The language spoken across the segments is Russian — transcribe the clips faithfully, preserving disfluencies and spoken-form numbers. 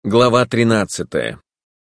Глава тринадцатая.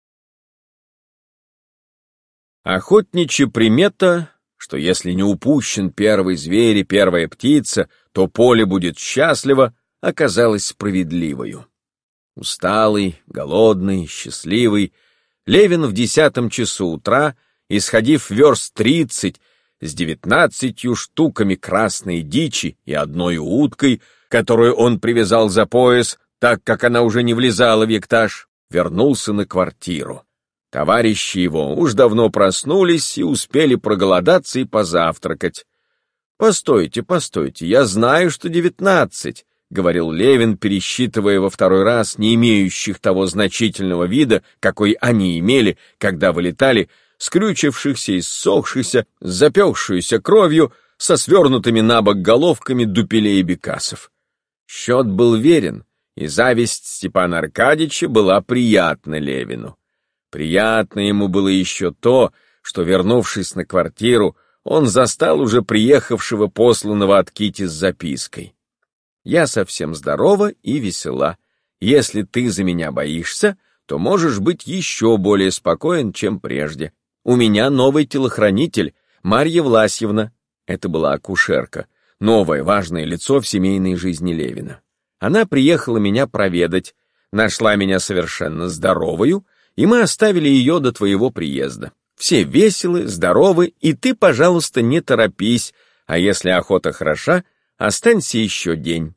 Охотничья примета, что если не упущен первый зверь и первая птица, то поле будет счастливо, оказалась справедливою. Усталый, голодный, счастливый, Левин в десятом часу утра, исходив верст тридцать, с девятнадцатью штуками красной дичи и одной уткой, которую он привязал за пояс, так как она уже не влезала в ектаж, вернулся на квартиру. Товарищи его уж давно проснулись и успели проголодаться и позавтракать. «Постойте, постойте, я знаю, что девятнадцать», — говорил Левин, пересчитывая во второй раз не имеющих того значительного вида, какой они имели, когда вылетали, скрючившихся, иссохшихся, запекшуюся кровью, со свернутыми на бок головками дупелей и бекасов. Счет был верен, и зависть Степана Аркадьича была приятна Левину. Приятно ему было еще то, что, вернувшись на квартиру, он застал уже приехавшего посланного от Кити с запиской. «Я совсем здорова и весела. Если ты за меня боишься, то можешь быть еще более спокоен, чем прежде. У меня новый телохранитель, Марья Власьевна». Это была акушерка, новое важное лицо в семейной жизни Левина. Она приехала меня проведать, нашла меня совершенно здоровою, и мы оставили ее до твоего приезда. Все веселы, здоровы, и ты, пожалуйста, не торопись, а если охота хороша, останься еще день.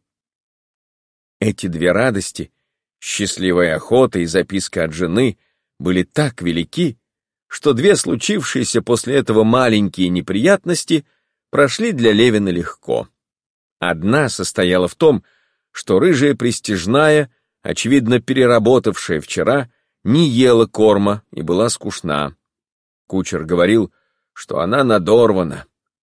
Эти две радости, счастливая охота и записка от жены, были так велики, что две случившиеся после этого маленькие неприятности прошли для Левина легко. Одна состояла в том, что рыжая пристяжная, очевидно переработавшая вчера, не ела корма и была скучна. Кучер говорил, что она надорвана.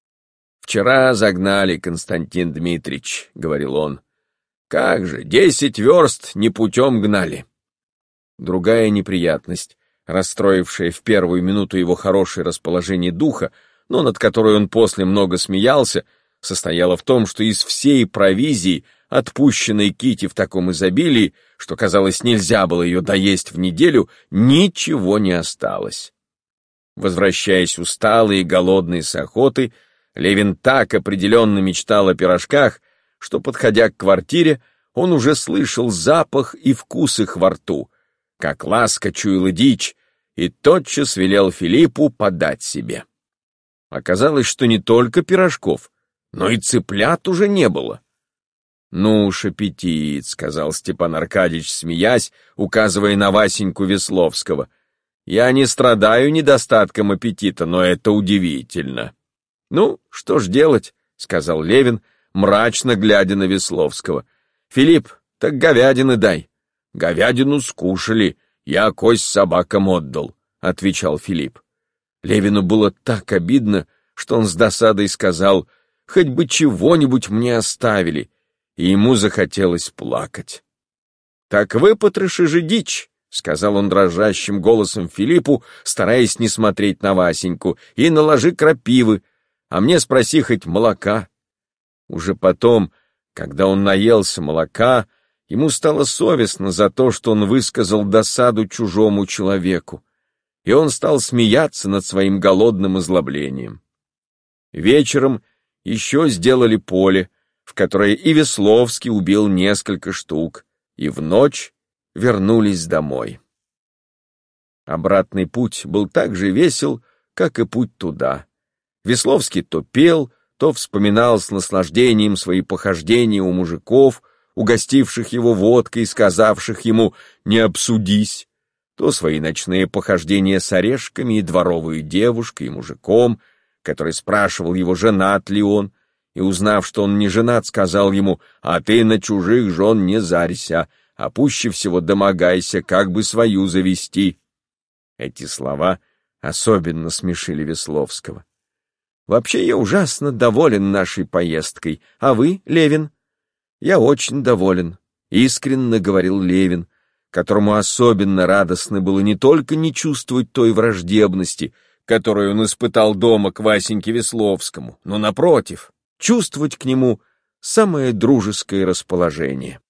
«Вчера загнали, Константин Дмитрич», — говорил он. «Как же, десять верст не путем гнали». Другая неприятность, расстроившая в первую минуту его хорошее расположение духа, но над которой он после много смеялся, состояла в том, что из всей провизии, отпущенной Кити в таком изобилии, что, казалось, нельзя было ее доесть в неделю, ничего не осталось. Возвращаясь усталый и голодный с охоты, Левин так определенно мечтал о пирожках, что, подходя к квартире, он уже слышал запах и вкус их во рту, как ласка чуяла дичь, и тотчас велел Филиппу подать себе. Оказалось, что не только пирожков, но и цыплят уже не было. «Ну уж аппетит», — сказал Степан Аркадьич, смеясь, указывая на Васеньку Весловского. «Я не страдаю недостатком аппетита, но это удивительно». «Ну, что ж делать», — сказал Левин, мрачно глядя на Весловского. «Филипп, так говядины дай». «Говядину скушали, я кость собакам отдал», — отвечал Филипп. Левину было так обидно, что он с досадой сказал: «Хоть бы чего-нибудь мне оставили», и ему захотелось плакать. «Так выпотроши же дичь», — сказал он дрожащим голосом Филиппу, стараясь не смотреть на Васеньку, «и наложи крапивы, а мне спроси хоть молока». Уже потом, когда он наелся молока, ему стало совестно за то, что он высказал досаду чужому человеку, и он стал смеяться над своим голодным озлоблением. Вечером еще сделали поле, в которое и Весловский убил несколько штук, и в ночь вернулись домой. Обратный путь был так же весел, как и путь туда. Весловский то пел, то вспоминал с наслаждением свои похождения у мужиков, угостивших его водкой и сказавших ему «не обсудись», то свои ночные похождения с орешками и дворовую девушкой и мужиком, который спрашивал его, женат ли он, и, узнав, что он не женат, сказал ему: «А ты на чужих жен не зарься, а пуще всего домогайся, как бы свою завести». Эти слова особенно смешили Весловского. «Вообще я ужасно доволен нашей поездкой, а вы, Левин?» «Я очень доволен», — искренне говорил Левин, которому особенно радостно было не только не чувствовать той враждебности, которую он испытал дома к Васеньке Весловскому, но, напротив, чувствовать к нему самое дружеское расположение.